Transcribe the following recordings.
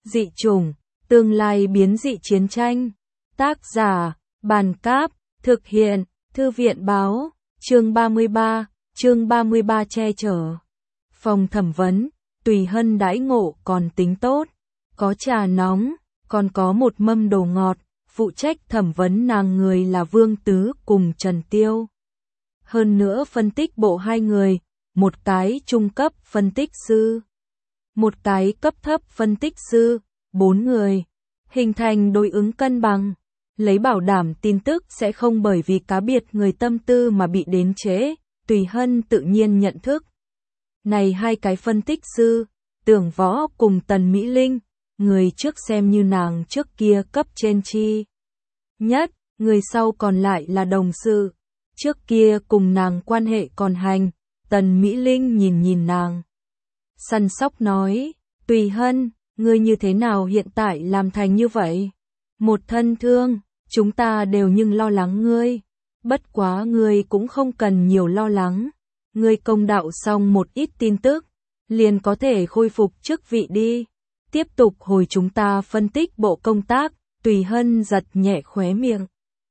Dị chủng, tương lai biến dị chiến tranh. Tác giả, Bàn Cáp, thực hiện, Thư viện Báo, chương 33 che chở. Phòng thẩm vấn, Tùy Hân đãi ngộ còn tính tốt, có trà nóng, còn có một mâm đồ ngọt, phụ trách thẩm vấn nàng người là Vương Tứ cùng Trần Tiêu. Hơn nữa phân tích bộ hai người, một cái trung cấp phân tích sư, một cái cấp thấp phân tích sư, 4 người, hình thành đối ứng cân bằng, lấy bảo đảm tin tức sẽ không bởi vì cá biệt người tâm tư mà bị đến trễ. Tùy Hân tự nhiên nhận thức. Này hai cái phân tích sư, Tưởng Võ cùng Tần Mỹ Linh, người trước xem như nàng trước kia cấp trên chi nhất, người sau còn lại là đồng sự, trước kia cùng nàng quan hệ còn hành. Tần Mỹ Linh nhìn nàng, săn sóc nói, Tùy Hân, ngươi như thế nào hiện tại làm thành như vậy? Một thân thương, chúng ta đều nhưng lo lắng ngươi. Bất quá ngươi cũng không cần nhiều lo lắng. Ngươi công đạo xong một ít tin tức, liền có thể khôi phục chức vị đi. Tiếp tục hồi chúng ta phân tích bộ công tác. Tùy Hân giật nhẹ khóe miệng,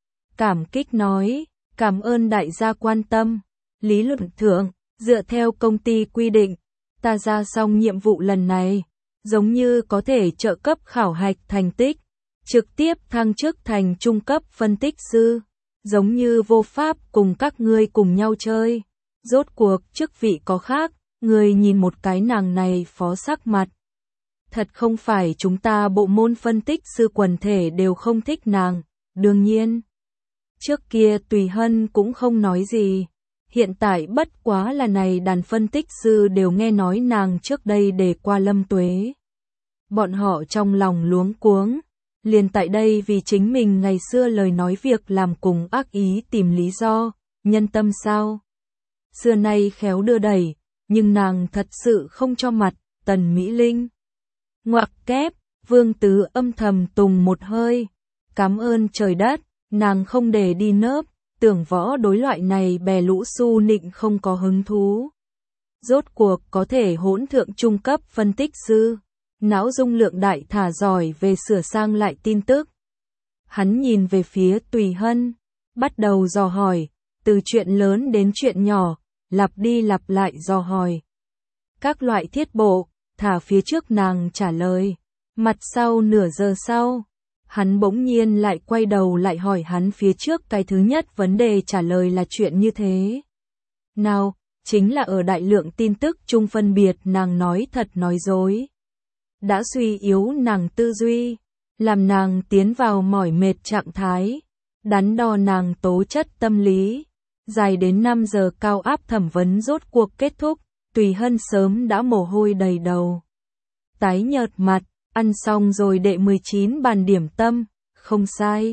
cảm kích nói, cảm ơn đại gia quan tâm. Lý luận thượng, dựa theo công ty quy định, ta ra xong nhiệm vụ lần này, giống như có thể trợ cấp khảo hạch thành tích, trực tiếp thăng chức thành trung cấp phân tích sư, giống như vô pháp cùng các ngươi cùng nhau chơi. Rốt cuộc chức vị có khác, người nhìn một cái nàng này phó sắc mặt. Thật không phải chúng ta bộ môn phân tích sư quần thể đều không thích nàng, đương nhiên. Trước kia Tùy Hân cũng không nói gì, hiện tại bất quá là này đàn phân tích sư đều nghe nói nàng trước đây để qua Lâm Tuế. Bọn họ trong lòng luống cuống, liền tại đây vì chính mình ngày xưa lời nói việc làm cùng ác ý tìm lý do, nhân tâm sao. Xưa nay khéo đưa đẩy, nhưng nàng thật sự không cho mặt. Tần Mỹ Linh ngoặc kép, Vương Tứ âm thầm tùng một hơi, cảm ơn trời đất, nàng không để đi nớp. Tưởng Võ đối loại này bè lũ su nịnh không có hứng thú. Rốt cuộc có thể hỗn thượng trung cấp phân tích sư, não dung lượng đại thả giỏi về sửa sang lại tin tức. Hắn nhìn về phía Tùy Hân, bắt đầu dò hỏi, từ chuyện lớn đến chuyện nhỏ, lặp đi lặp lại dò hỏi. Các loại thiết bộ, thả phía trước nàng trả lời. Mặt sau nửa giờ sau, hắn bỗng nhiên lại quay đầu lại hỏi hắn phía trước cái thứ nhất vấn đề trả lời là chuyện như thế nào, chính là ở đại lượng tin tức chung phân biệt nàng nói thật nói dối. Đã suy yếu nàng tư duy, làm nàng tiến vào mỏi mệt trạng thái, đắn đo nàng tố chất tâm lý. Dài đến 5 giờ cao áp thẩm vấn rốt cuộc kết thúc, Tùy Hân sớm đã mồ hôi đầy đầu, tái nhợt mặt. Ăn xong rồi đệ 19 bàn điểm tâm, không sai.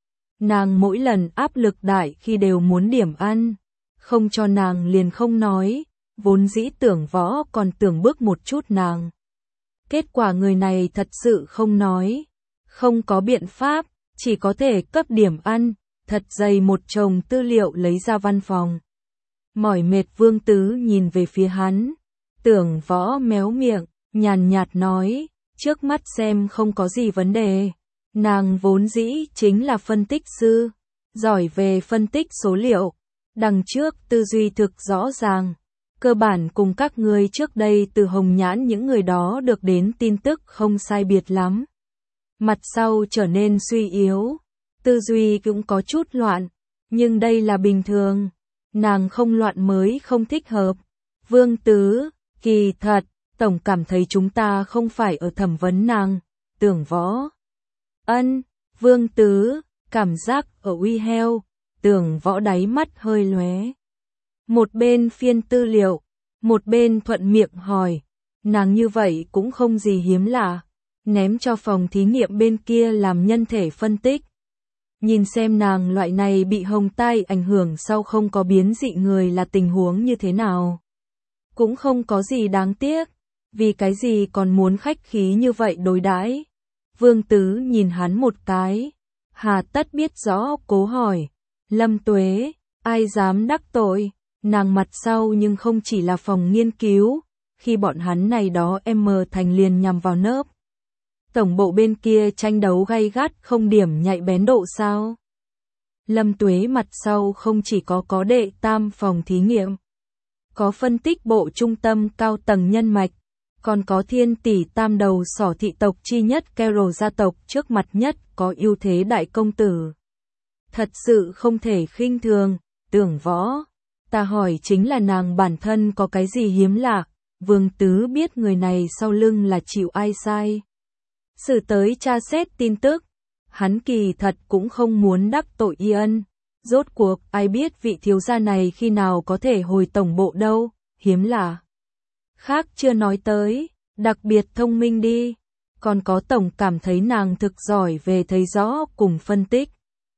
Nàng mỗi lần áp lực đại khi đều muốn điểm ăn, không cho nàng liền không nói, vốn dĩ Tưởng Võ còn tưởng bước một chút nàng. Kết quả người này thật sự không nói, không có biện pháp, chỉ có thể cấp điểm ăn, thật dày một chồng tư liệu lấy ra văn phòng. Mỏi mệt Vương Tứ nhìn về phía hắn, Tưởng Võ méo miệng, nhàn nhạt nói, trước mắt xem không có gì vấn đề. Nàng vốn dĩ chính là phân tích sư, giỏi về phân tích số liệu, đằng trước tư duy thực rõ ràng, cơ bản cùng các ngươi trước đây từ Hồng Nhãn những người đó được đến tin tức không sai biệt lắm. Mặt sau trở nên suy yếu, tư duy cũng có chút loạn, nhưng đây là bình thường, nàng không loạn mới không thích hợp. Vương Tứ, kỳ thật, tổng cảm thấy chúng ta không phải ở thẩm vấn nàng. Tưởng Võ, ân. Vương Tứ, cảm giác ở uy heo. Tưởng Võ đáy mắt hơi lóe, một bên phiên tư liệu, một bên thuận miệng hỏi, nàng như vậy cũng không gì hiếm lạ, ném cho phòng thí nghiệm bên kia làm nhân thể phân tích. Nhìn xem nàng loại này bị hồng tai ảnh hưởng sau không có biến dị người là tình huống như thế nào. Cũng không có gì đáng tiếc, vì cái gì còn muốn khách khí như vậy đối đãi. Vương Tứ nhìn hắn một cái, hà tất biết rõ cố hỏi, Lâm Tuế, ai dám đắc tội, nàng mặt sau nhưng không chỉ là phòng nghiên cứu, khi bọn hắn này đó em mờ thành liền nhằm vào nớp. Tổng bộ bên kia tranh đấu gay gắt không điểm nhạy bén độ sao? Lâm Tuế mặt sau không chỉ có đệ tam phòng thí nghiệm, có phân tích bộ trung tâm cao tầng nhân mạch, còn có thiên tỷ tam đầu sỏ thị tộc chi nhất Carol gia tộc trước mặt nhất có ưu thế đại công tử. Thật sự không thể khinh thường, Tưởng Võ. Ta hỏi chính là nàng bản thân có cái gì hiếm lạ, Vương Tứ biết người này sau lưng là chịu ai sai. Sự tới tra xét tin tức, hắn kỳ thật cũng không muốn đắc tội Y Ân. Rốt cuộc ai biết vị thiếu gia này khi nào có thể hồi tổng bộ đâu, hiếm lạ. Khác chưa nói tới, đặc biệt thông minh đi. Còn có tổng cảm thấy nàng thực giỏi về thấy rõ cùng phân tích.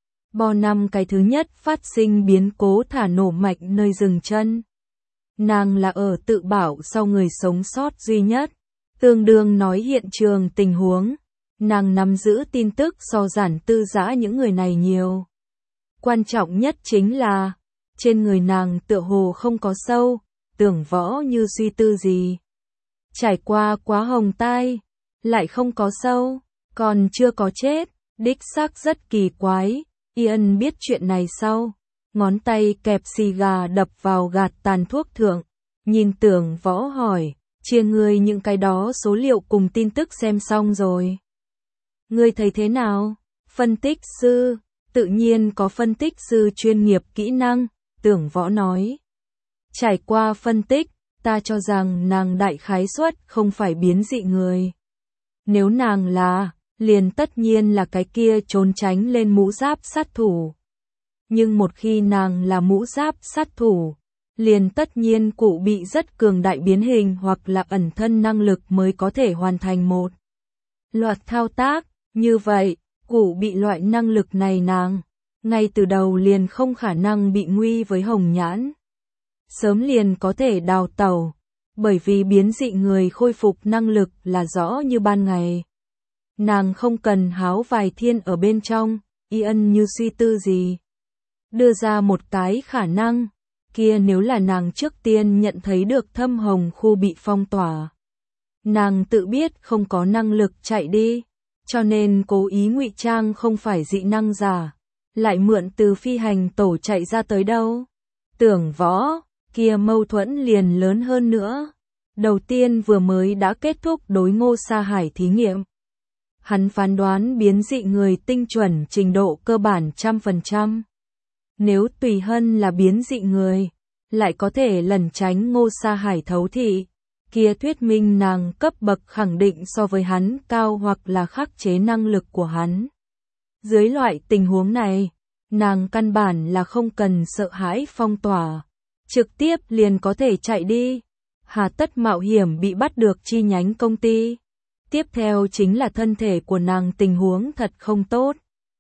Bo năm cái thứ nhất phát sinh biến cố thả nổ mạch nơi dừng chân. Nàng là ở tự bảo sau người sống sót duy nhất. Tương đương nói hiện trường tình huống. Nàng nắm giữ tin tức so giản tư giã những người này nhiều. Quan trọng nhất chính là, trên người nàng tựa hồ không có sâu, Tưởng Võ như suy tư gì. Trải qua quá hồng tai, lại không có sâu, còn chưa có chết, đích xác rất kỳ quái. Ian biết chuyện này sau, ngón tay kẹp xì gà đập vào gạt tàn thuốc thượng, nhìn Tưởng Võ hỏi, chia ngươi những cái đó số liệu cùng tin tức xem xong rồi. Ngươi thấy thế nào? Phân tích sư, tự nhiên có phân tích sư chuyên nghiệp kỹ năng, Tưởng Võ nói. Trải qua phân tích, ta cho rằng nàng đại khái suất không phải biến dị người. Nếu nàng là, liền tất nhiên là cái kia trốn tránh lên mũ giáp sát thủ. Nhưng một khi nàng là mũ giáp sát thủ, liền tất nhiên cụ bị rất cường đại biến hình hoặc là ẩn thân năng lực mới có thể hoàn thành một loạt thao tác. Như vậy, cụ bị loại năng lực này nàng, ngay từ đầu liền không khả năng bị nguy với hồng nhãn. Sớm liền có thể đào tẩu, bởi vì biến dị người khôi phục năng lực là rõ như ban ngày. Nàng không cần háo vài thiên ở bên trong, Ian như suy tư gì. Đưa ra một cái khả năng, kia nếu là nàng trước tiên nhận thấy được thâm hồng khu bị phong tỏa. Nàng tự biết không có năng lực chạy đi, cho nên cố ý ngụy trang không phải dị năng giả, lại mượn từ phi hành tổ chạy ra tới đâu. Tưởng Võ, kia mâu thuẫn liền lớn hơn nữa. Đầu tiên vừa mới đã kết thúc đối Ngô Sa Hải thí nghiệm. Hắn phán đoán biến dị người tinh chuẩn trình độ cơ bản 100%. Nếu Tùy Hân là biến dị người, lại có thể lẩn tránh Ngô Sa Hải thấu thị, kia thuyết minh nàng cấp bậc khẳng định so với hắn cao hoặc là khắc chế năng lực của hắn. Dưới loại tình huống này, nàng căn bản là không cần sợ hãi phong tỏa, trực tiếp liền có thể chạy đi, hà tất mạo hiểm bị bắt được chi nhánh công ty. Tiếp theo chính là thân thể của nàng tình huống thật không tốt.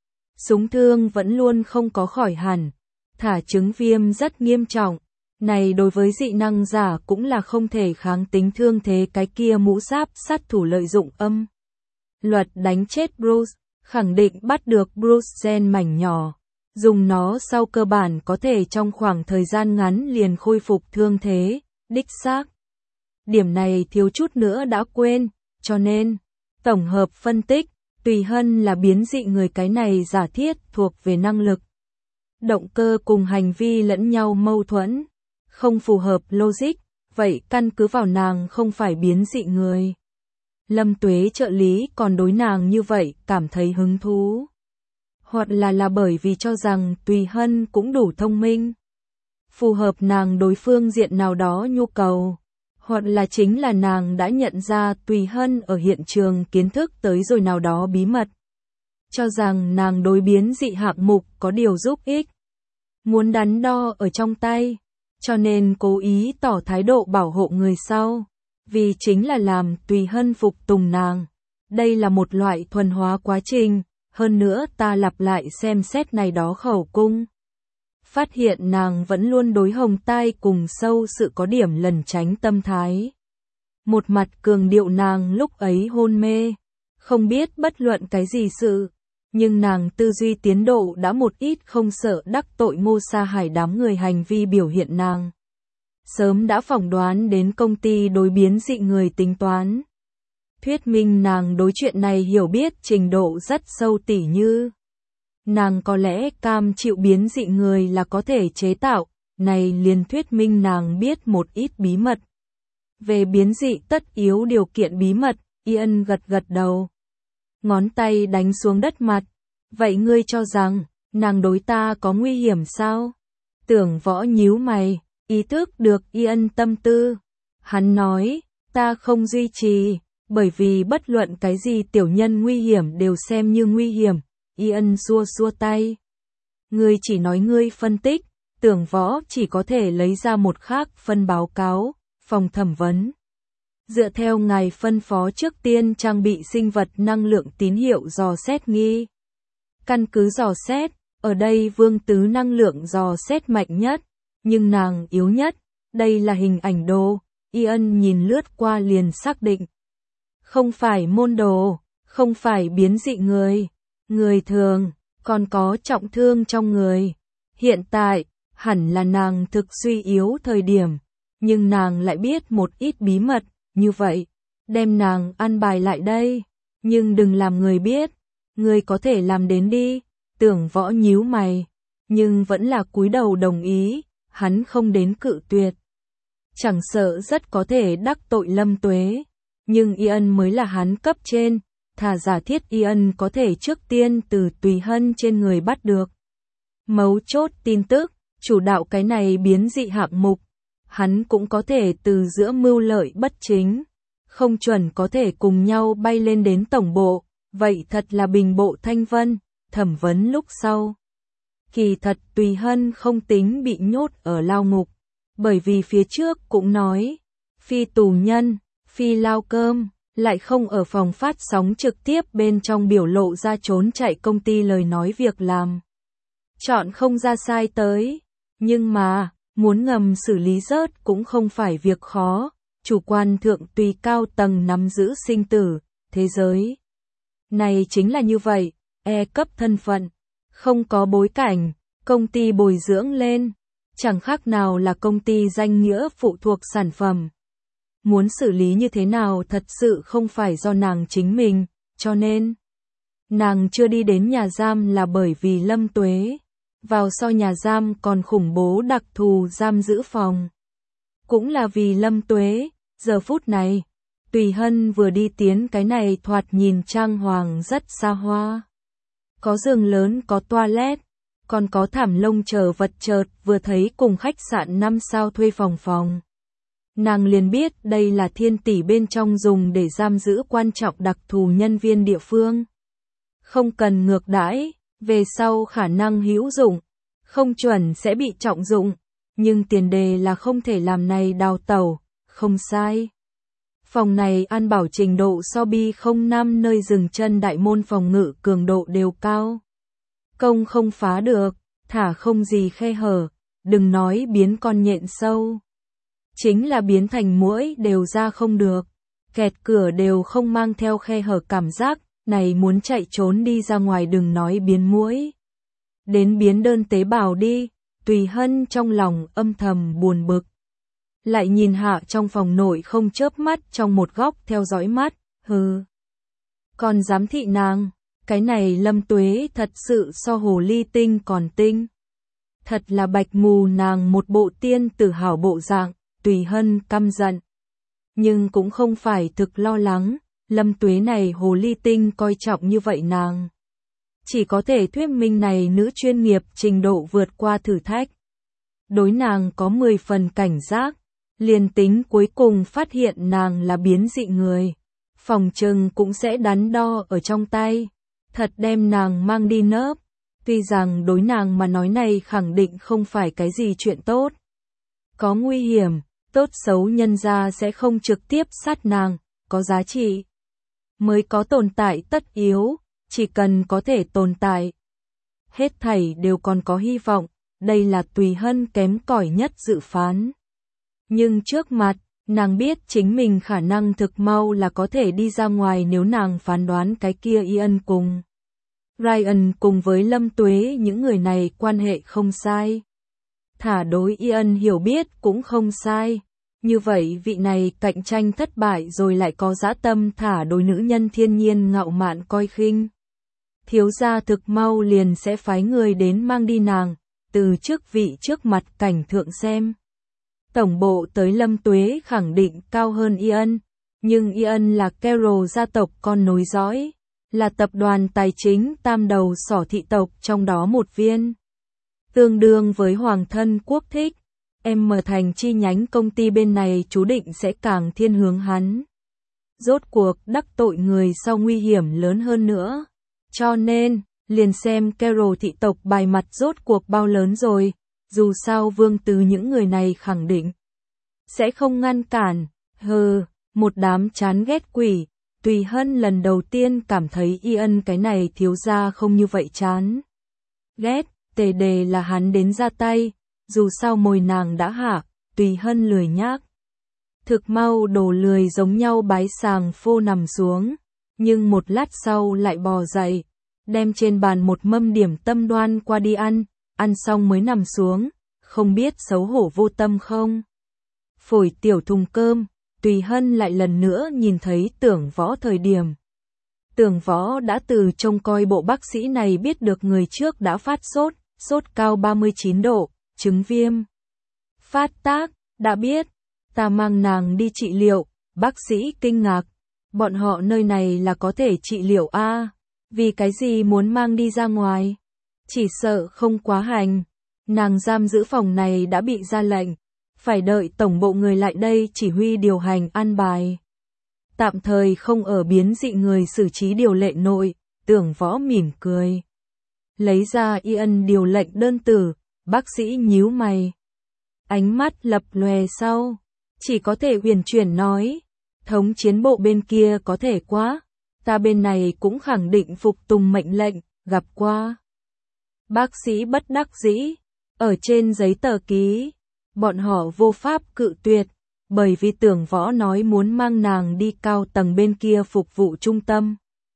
Súng thương vẫn luôn không có khỏi hẳn, thả chứng viêm rất nghiêm trọng. Này đối với dị năng giả cũng là không thể kháng tính thương thế cái kia mũ giáp sát thủ lợi dụng âm luật đánh chết Bruce, khẳng định bắt được Bruce gen mảnh nhỏ. Dùng nó sau cơ bản có thể trong khoảng thời gian ngắn liền khôi phục thương thế, đích xác. Điểm này thiếu chút nữa đã quên, cho nên, tổng hợp phân tích, Tùy Hân là biến dị người cái này giả thiết thuộc về năng lực. Động cơ cùng hành vi lẫn nhau mâu thuẫn, không phù hợp logic, vậy căn cứ vào nàng không phải biến dị người. Lâm Tuế trợ lý còn đối nàng như vậy cảm thấy hứng thú. Hoặc là bởi vì cho rằng Tùy Hân cũng đủ thông minh, phù hợp nàng đối phương diện nào đó nhu cầu, hoặc là chính là nàng đã nhận ra Tùy Hân ở hiện trường kiến thức tới rồi nào đó bí mật, cho rằng nàng đối biến dị hạng mục có điều giúp ích, muốn đắn đo ở trong tay, cho nên cố ý tỏ thái độ bảo hộ người sau, vì chính là làm Tùy Hân phục tùng nàng. Đây là một loại thuần hóa quá trình. Hơn nữa ta lặp lại xem xét này đó khẩu cung. Phát hiện nàng vẫn luôn đối hồng tai cùng sâu sự có điểm lẩn tránh tâm thái. Một mặt cường điệu nàng lúc ấy hôn mê, không biết bất luận cái gì sự, nhưng nàng tư duy tiến độ đã một ít không sợ đắc tội Ngô Sa Hải đám người hành vi biểu hiện nàng. Sớm đã phỏng đoán đến công ty đối biến dị người tính toán. thuyết minh nàng đối chuyện này hiểu biết trình độ rất sâu tỉ như. Nàng có lẽ cam chịu biến dị người là có thể chế tạo, này liền thuyết minh nàng biết một ít bí mật. Về biến dị tất yếu điều kiện bí mật, Ian gật gật đầu. Ngón tay đánh xuống đất mặt. Vậy ngươi cho rằng, nàng đối ta có nguy hiểm sao? Tưởng Võ nhíu mày, ý thức được Ian tâm tư. Hắn nói, ta không duy trì, bởi vì bất luận cái gì tiểu nhân nguy hiểm đều xem như nguy hiểm. Ian xua xua tay. Ngươi chỉ nói ngươi phân tích, Tưởng Võ chỉ có thể lấy ra một khác phân báo cáo, phòng thẩm vấn. Dựa theo ngài phân phó trước tiên trang bị sinh vật năng lượng tín hiệu dò xét nghi. Căn cứ dò xét, ở đây Vương Tứ năng lượng dò xét mạnh nhất, nhưng nàng yếu nhất, đây là hình ảnh đồ, Ian nhìn lướt qua liền xác định. Không phải môn đồ, không phải biến dị người thường, còn có trọng thương trong người. Hiện tại, hẳn là nàng thực suy yếu thời điểm, nhưng nàng lại biết một ít bí mật, như vậy, đem nàng an bài lại đây, nhưng đừng làm người biết, ngươi có thể làm đến đi. Tưởng Võ nhíu mày, nhưng vẫn là cúi đầu đồng ý, hắn không đến cự tuyệt. Chẳng sợ rất có thể đắc tội Lâm Tuế, nhưng Ian mới là hắn cấp trên, thà giả thiết Ian có thể trước tiên từ Tùy Hân trên người bắt được. Mấu chốt tin tức, chủ đạo cái này biến dị hạng mục, hắn cũng có thể từ giữa mưu lợi bất chính, không chuẩn có thể cùng nhau bay lên đến tổng bộ, vậy thật là bình bộ thanh vân. Thẩm vấn lúc sau. Kỳ thật Tùy Hân không tính bị nhốt ở lao ngục, bởi vì phía trước cũng nói, phi tù nhân, phi lao cơm, lại không ở phòng phát sóng trực tiếp bên trong biểu lộ ra trốn chạy công ty lời nói việc làm. Chọn không ra sai tới, nhưng mà, muốn ngầm xử lý rớt cũng không phải việc khó, chủ quan thượng tùy cao tầng nắm giữ sinh tử, thế giới. Này chính là như vậy. E cấp thân phận, không có bối cảnh, công ty bồi dưỡng lên, chẳng khác nào là công ty danh nghĩa phụ thuộc sản phẩm. Muốn xử lý như thế nào thật sự không phải do nàng chính mình, cho nên nàng chưa đi đến nhà giam là bởi vì Lâm Tuế. Vào sau nhà giam còn khủng bố đặc thù giam giữ phòng. Cũng là vì Lâm Tuế, giờ phút này, Tùy Hân vừa đi tiến cái này thoạt nhìn trang hoàng rất xa hoa. Có giường lớn, có toilet, còn có thảm lông chờ vật chợt vừa thấy cùng khách sạn 5 sao thuê phòng. Nàng liền biết đây là Thiên Tỷ bên trong dùng để giam giữ quan trọng đặc thù nhân viên địa phương. Không cần ngược đãi, về sau khả năng hữu dụng, không chuẩn sẽ bị trọng dụng, nhưng tiền đề là không thể làm này đào tẩu, không sai. Phòng này an bảo trình độ so B05 nơi dừng chân đại môn phòng ngự cường độ đều cao. Công không phá được, thả không gì khe hở, đừng nói biến con nhện sâu. Chính là biến thành muỗi đều ra không được, kẹt cửa đều không mang theo khe hở cảm giác, này muốn chạy trốn đi ra ngoài đừng nói biến muỗi. Đến biến đơn tế bào đi, Tùy Hân trong lòng âm thầm buồn bực. Lại nhìn hạ trong phòng nội không chớp mắt trong một góc theo dõi mắt, hừ. Còn giám thị nàng, cái này Lâm Tuế thật sự so hồ ly tinh còn tinh. Thật là bạch mù nàng một bộ tiên tử hảo bộ dạng, Tùy Hân căm giận. Nhưng cũng không phải thực lo lắng, Lâm Tuế này hồ ly tinh coi trọng như vậy nàng. Chỉ có thể thuyết minh này nữ chuyên nghiệp trình độ vượt qua thử thách. Đối nàng có 10 phần cảnh giác. Liền tính cuối cùng phát hiện nàng là biến dị người, phòng trừng cũng sẽ đắn đo ở trong tay, thật đem nàng mang đi nớp, tuy rằng đối nàng mà nói này khẳng định không phải cái gì chuyện tốt. Có nguy hiểm, tốt xấu nhân ra sẽ không trực tiếp sát nàng, có giá trị, mới có tồn tại tất yếu, chỉ cần có thể tồn tại. Hết thảy đều còn có hy vọng, đây là Tùy Hân kém cỏi nhất dự phán. Nhưng trước mặt, nàng biết chính mình khả năng thực mau là có thể đi ra ngoài nếu nàng phán đoán cái kia Ian cùng Ryan cùng với Lâm Tuế những người này quan hệ không sai. Thả đối Ian hiểu biết cũng không sai, Như vậy vị này cạnh tranh thất bại rồi lại có dã tâm thả đôi nữ nhân thiên nhiên ngạo mạn coi khinh. Thiếu gia thực mau liền sẽ phái người đến mang đi nàng, từ chức vị trước mặt cảnh thượng xem. Tổng bộ tới Lâm Tuế khẳng định cao hơn Ian, nhưng Ian là Carroll gia tộc con nối dõi, là tập đoàn tài chính tam đầu sỏ thị tộc trong đó một viên. Tương đương với hoàng thân quốc thích, em mở thành chi nhánh công ty bên này chú định sẽ càng thiên hướng hắn. Rốt cuộc đắc tội người sau nguy hiểm lớn hơn nữa. Cho nên, liền xem Carroll thị tộc bài mặt rốt cuộc bao lớn rồi, dù sao Vương Tứ những người này khẳng định sẽ không ngăn cản. Một đám chán ghét quỷ. Tùy Hân lần đầu tiên cảm thấy Ian cái này thiếu gia không như vậy chán ghét, tề đề là hắn đến ra tay, dù sao mồi nàng đã hạ, Tùy Hân lười nhác. Thực mau đổ lười giống nhau bái sàng phô nằm xuống, nhưng một lát sau lại bò dậy, đem trên bàn một mâm điểm tâm đoan qua đi ăn xong mới nằm xuống, không biết xấu hổ vô tâm không. Phổi tiểu thùng cơm. Tùy Hân lại lần nữa nhìn thấy Tưởng Võ thời điểm. Tưởng Võ đã từ trông coi bộ bác sĩ này biết được người trước đã phát sốt cao 39 độ, chứng viêm. Phát tác, đã biết, ta mang nàng đi trị liệu, bác sĩ kinh ngạc. Bọn họ nơi này là có thể trị liệu a, vì cái gì muốn mang đi ra ngoài? Chỉ sợ không quá hành, nàng giam giữ phòng này đã bị ra lệnh. Phải đợi tổng bộ người lại đây chỉ huy điều hành an bài. Tạm thời không ở biến dị người xử trí điều lệ nội, Tưởng Võ mỉm cười. Lấy ra Ian điều lệnh đơn tử, bác sĩ nhíu mày. Ánh mắt lập lòe sau, chỉ có thể huyền chuyển nói. Thống chiến bộ bên kia có thể quá, ta bên này cũng khẳng định phục tùng mệnh lệnh, gặp qua. Bác sĩ bất đắc dĩ, ở trên giấy tờ ký. Bọn họ vô pháp cự tuyệt, bởi vì Tưởng Võ nói muốn mang nàng đi cao tầng bên kia phục vụ trung tâm.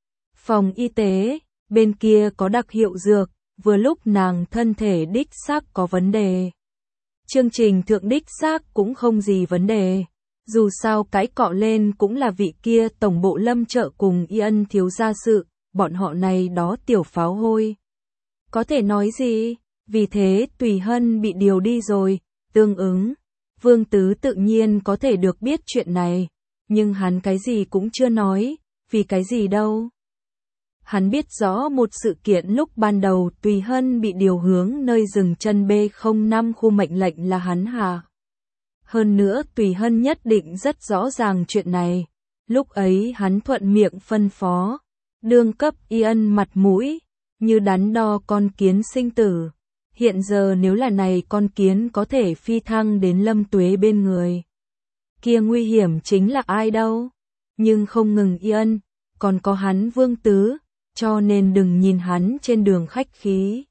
Phòng y tế, bên kia có đặc hiệu dược, vừa lúc nàng thân thể đích xác có vấn đề. Chương trình thượng đích xác cũng không gì vấn đề, dù sao cái cọ lên cũng là vị kia tổng bộ Lâm Trợ cùng Ian thiếu gia sự, bọn họ này đó tiểu pháo hôi. Có thể nói gì, vì thế Tùy Hân bị điều đi rồi. Tương ứng, Vương Tứ tự nhiên có thể được biết chuyện này, nhưng hắn cái gì cũng chưa nói, vì cái gì đâu. Hắn biết rõ một sự kiện lúc ban đầu Tùy Hân bị điều hướng nơi dừng chân B05 khu mệnh lệnh là hắn hạ. Hơn nữa Tùy Hân nhất định rất rõ ràng chuyện này, lúc ấy hắn thuận miệng phân phó, đương cấp Ian mặt mũi, như đắn đo con kiến sinh tử. Hiện giờ nếu là này con kiến có thể phi thăng đến Lâm Tuế bên người. Kia nguy hiểm chính là ai đâu. Nhưng không ngừng Ian, còn có hắn Vương Tứ, cho nên đừng nhìn hắn trên đường khách khí.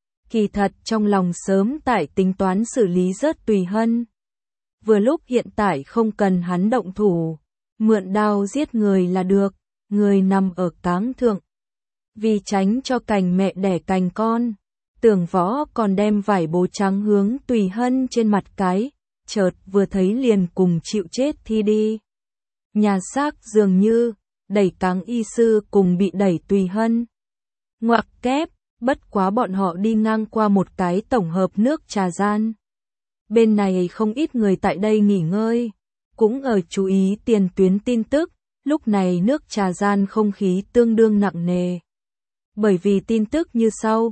Kỳ thật trong lòng sớm tại tính toán xử lý rớt Tùy Hân. Vừa lúc hiện tại không cần hắn động thủ, mượn đao giết người là được, người nằm ở cáng thượng. Vì tránh cho cành mẹ đẻ cành con. Tưởng Võ còn đem vải bố trắng hướng Tùy Hân trên mặt cái, chợt vừa thấy liền cùng chịu chết thi đi. Nhà xác dường như, đẩy cáng y sư cùng bị đẩy Tùy Hân. Ngoặc kép, bất quá bọn họ đi ngang qua một cái tổng hợp nước trà gian. Bên này không ít người tại đây nghỉ ngơi, cũng ở chú ý tiền tuyến tin tức, lúc này nước trà gian không khí tương đương nặng nề. Bởi vì tin tức như sau.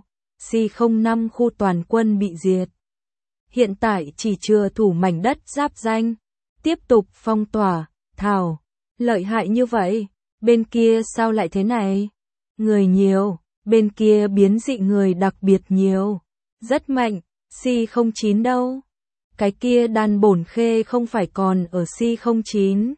C05 khu toàn quân bị diệt. Hiện tại chỉ chưa thủ mảnh đất giáp danh. Tiếp tục phong tỏa, thảo. Lợi hại như vậy, bên kia sao lại thế này? Người nhiều, bên kia biến dị người đặc biệt nhiều. Rất mạnh, C09 đâu? Cái kia đàn bổn khê không phải còn ở C09.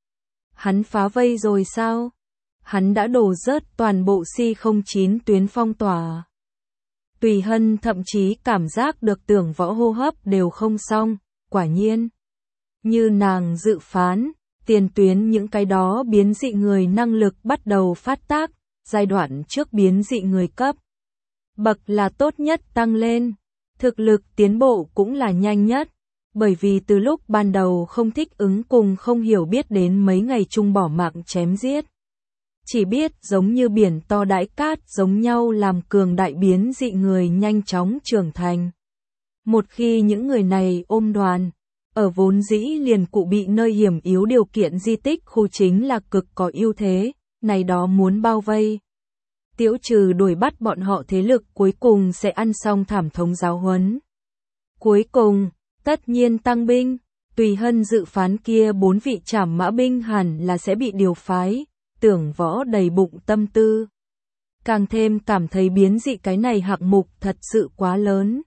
Hắn phá vây rồi sao? Hắn đã đổ rớt toàn bộ C09 tuyến phong tỏa. Tùy Hân thậm chí cảm giác được Tưởng Võ hô hấp đều không xong, quả nhiên. Như nàng dự phán, tiền tuyến những cái đó biến dị người năng lực bắt đầu phát tác, giai đoạn trước biến dị người cấp. Bậc là tốt nhất tăng lên, thực lực tiến bộ cũng là nhanh nhất. Bởi vì từ lúc ban đầu không thích ứng cùng không hiểu biết đến mấy ngày chung bỏ mạng chém giết. Chỉ biết giống như biển to đãi cát giống nhau làm cường đại biến dị người nhanh chóng trưởng thành. Một khi những người này ôm đoàn, ở vốn dĩ liền cụ bị nơi hiểm yếu điều kiện di tích khu chính là cực có ưu thế, này đó muốn bao vây. Tiễu trừ đuổi bắt bọn họ thế lực cuối cùng sẽ ăn xong thảm thống giáo huấn. Cuối cùng, tất nhiên tăng binh, Tùy Hân dự phán kia 4 vị trảm mã binh hẳn là sẽ bị điều phái, Tưởng Võ đầy bụng tâm tư. Càng thêm cảm thấy biến dị cái này hạng mục thật sự quá lớn.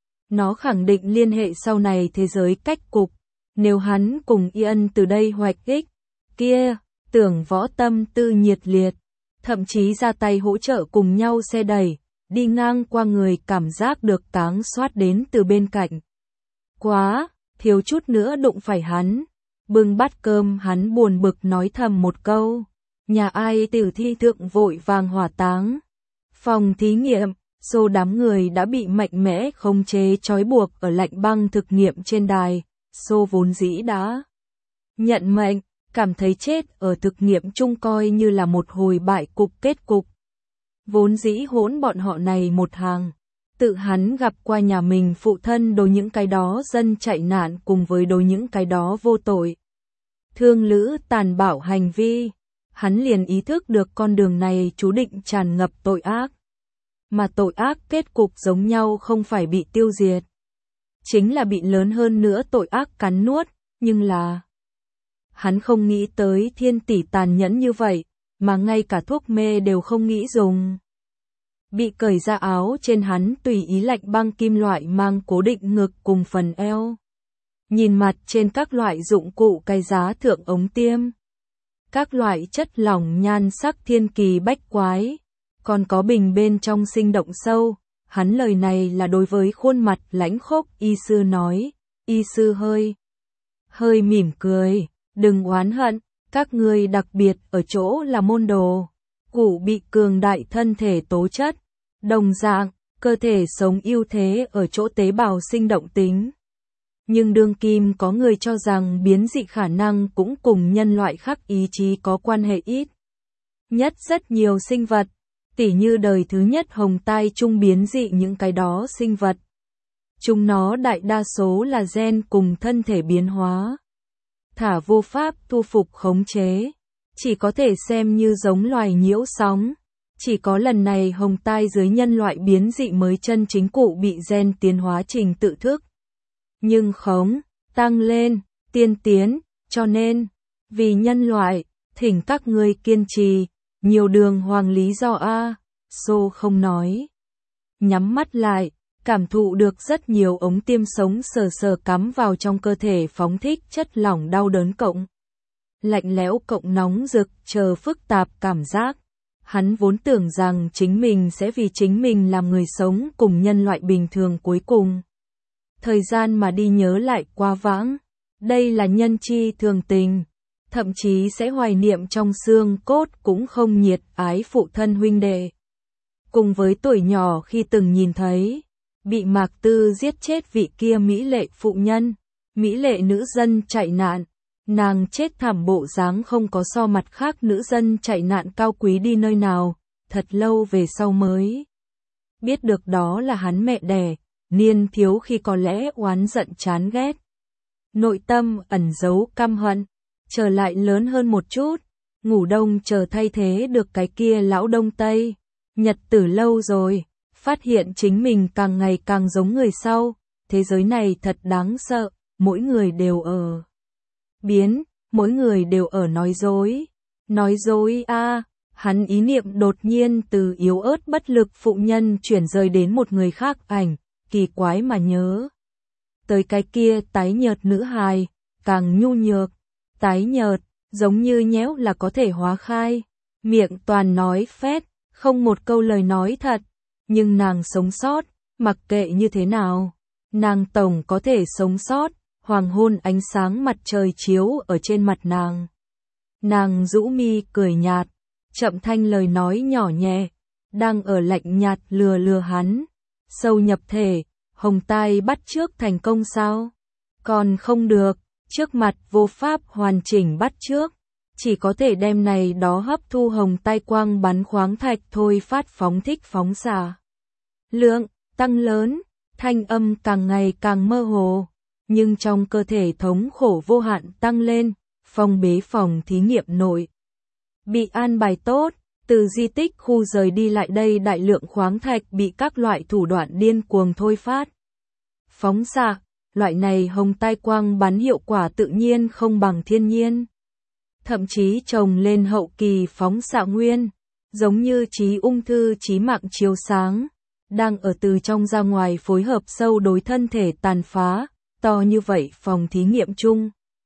Nó khẳng định liên hệ sau này thế giới cách cục, nếu hắn cùng Yên từ đây hoạch ích, kia, Tưởng Võ tâm tư nhiệt liệt, thậm chí ra tay hỗ trợ cùng nhau xe đẩy, đi ngang qua người cảm giác được táng xoát đến từ bên cạnh. Quá, thiếu chút nữa đụng phải hắn. Bưng bát cơm hắn buồn bực nói thầm một câu. Nhà ai tử thi thượng vội vàng hỏa táng. Phòng thí nghiệm, số đám người đã bị mạnh mẽ khống chế trói buộc ở lạnh băng thực nghiệm trên đài. Số vốn dĩ đã nhận mệnh, cảm thấy chết ở thực nghiệm chung coi như là một hồi bại cục kết cục. Vốn dĩ hỗn bọn họ này một hàng. Tự hắn gặp qua nhà mình phụ thân đối những cái đó dân chạy nạn cùng với đối những cái đó vô tội. Thương lữ tàn bạo hành vi, hắn liền ý thức được con đường này chú định tràn ngập tội ác. Mà tội ác kết cục giống nhau không phải bị tiêu diệt. Chính là bị lớn hơn nữa tội ác cắn nuốt, nhưng là... Hắn không nghĩ tới thiên tỷ tàn nhẫn như vậy, mà ngay cả thuốc mê đều không nghĩ dùng. Bị cởi ra áo trên hắn tùy ý lạnh băng kim loại mang cố định ngực cùng phần eo. Nhìn mặt trên các loại dụng cụ cái giá thượng ống tiêm. Các loại chất lỏng nhan sắc thiên kỳ bách quái. Còn có bình bên trong sinh động sâu. Hắn lời này là đối với khuôn mặt lãnh khốc y sư nói. Y sư hơi mỉm cười. Đừng oán hận, các ngươi đặc biệt ở chỗ là môn đồ. Cụ bị cường đại thân thể tố chất. Đồng dạng, cơ thể sống ưu thế ở chỗ tế bào sinh động tính. Nhưng đương kim có người cho rằng biến dị khả năng cũng cùng nhân loại khác ý chí có quan hệ ít. Nhất rất nhiều sinh vật, tỉ như đời thứ nhất hồng tai trung biến dị những cái đó sinh vật. Chúng nó đại đa số là gen cùng thân thể biến hóa. Thả vô pháp thu phục khống chế, chỉ có thể xem như giống loài nhiễu sóng. Chỉ có lần này hồng tai dưới nhân loại biến dị mới chân chính cụ bị gen tiến hóa trình tự thức. Nhưng tăng lên, tiên tiến, cho nên, vì nhân loại, thỉnh các ngươi kiên trì, nhiều đường hoàng lý do a. Sô không nói. Nhắm mắt lại, cảm thụ được rất nhiều ống tiêm sống sờ sờ cắm vào trong cơ thể phóng thích chất lỏng đau đớn cộng. Lạnh lẽo cộng nóng rực chờ phức tạp cảm giác. Hắn vốn tưởng rằng chính mình sẽ vì chính mình làm người sống cùng nhân loại bình thường cuối cùng. Thời gian mà đi nhớ lại quá vãng. Đây là nhân chi thường tình. Thậm chí sẽ hoài niệm trong xương cốt cũng không nhiệt ái phụ thân huynh đệ. Cùng với tuổi nhỏ khi từng nhìn thấy, bị Mạc Tư giết chết vị kia mỹ lệ phụ nhân, mỹ lệ nữ dân chạy nạn. Nàng chết thảm bộ dáng không có so mặt khác nữ dân chạy nạn cao quý đi nơi nào, thật lâu về sau mới biết được đó là hắn mẹ đẻ, niên thiếu khi có lẽ oán giận chán ghét. Nội tâm ẩn giấu căm hận, trở lại lớn hơn một chút, ngủ đông chờ thay thế được cái kia lão đông tây. Nhật tử lâu rồi, phát hiện chính mình càng ngày càng giống người sau, thế giới này thật đáng sợ, mỗi người đều ở biến, mỗi người đều ở nói dối. Nói dối a, hắn ý niệm đột nhiên từ yếu ớt bất lực phụ nhân chuyển rời đến một người khác ảnh, kỳ quái mà nhớ. Tới cái kia tái nhợt nữ hài, càng nhu nhược, tái nhợt, giống như nhéo là có thể hóa khai, miệng toàn nói phét, không một câu lời nói thật, nhưng nàng sống sót, mặc kệ như thế nào, nàng tổng có thể sống sót. Hoàng hôn ánh sáng mặt trời chiếu ở trên mặt nàng. Nàng rũ mi cười nhạt, chậm thanh lời nói nhỏ nhẹ, đang ở lạnh nhạt lừa hắn. Sâu nhập thể, hồng tai bắt chước thành công sao? Còn không được, trước mặt vô pháp hoàn chỉnh bắt chước, chỉ có thể đem này đó hấp thu hồng tai quang bắn khoáng thạch thôi phát phóng thích phóng xạ. Lượng tăng lớn, thanh âm càng ngày càng mơ hồ, nhưng trong cơ thể thống khổ vô hạn tăng lên, phong bế phòng thí nghiệm nội bị an bài tốt, từ di tích khu rời đi lại đây đại lượng khoáng thạch bị các loại thủ đoạn điên cuồng thôi phát. Phóng xạ, loại này hồng tai quang bắn hiệu quả tự nhiên không bằng thiên nhiên. Thậm chí trồng lên hậu kỳ phóng xạ nguyên, giống như trí ung thư trí mạng chiếu sáng, đang ở từ trong ra ngoài phối hợp sâu đối thân thể tàn phá, to như vậy phòng thí nghiệm chung.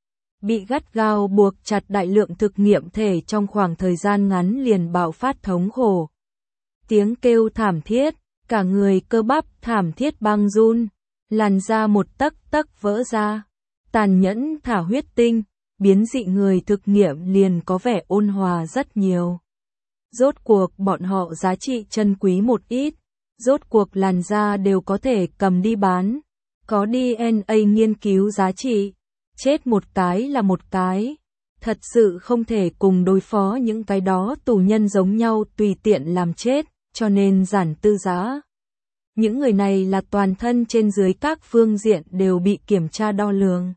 Bị gắt gao buộc chặt đại lượng thực nghiệm thể trong khoảng thời gian ngắn liền bạo phát thống khổ. Tiếng kêu thảm thiết, cả người cơ bắp thảm thiết băng run, làn da một tấc tấc vỡ ra, tàn nhẫn thả huyết tinh, biến dị người thực nghiệm liền có vẻ ôn hòa rất nhiều. Rốt cuộc bọn họ giá trị chân quý một ít, rốt cuộc làn da đều có thể cầm đi bán, có DNA nghiên cứu giá trị, chết một cái là một cái. Thật sự không thể cùng đối phó những cái đó tù nhân giống nhau tùy tiện làm chết, cho nên giản tư giã. Những người này là toàn thân trên dưới các phương diện đều bị kiểm tra đo lường.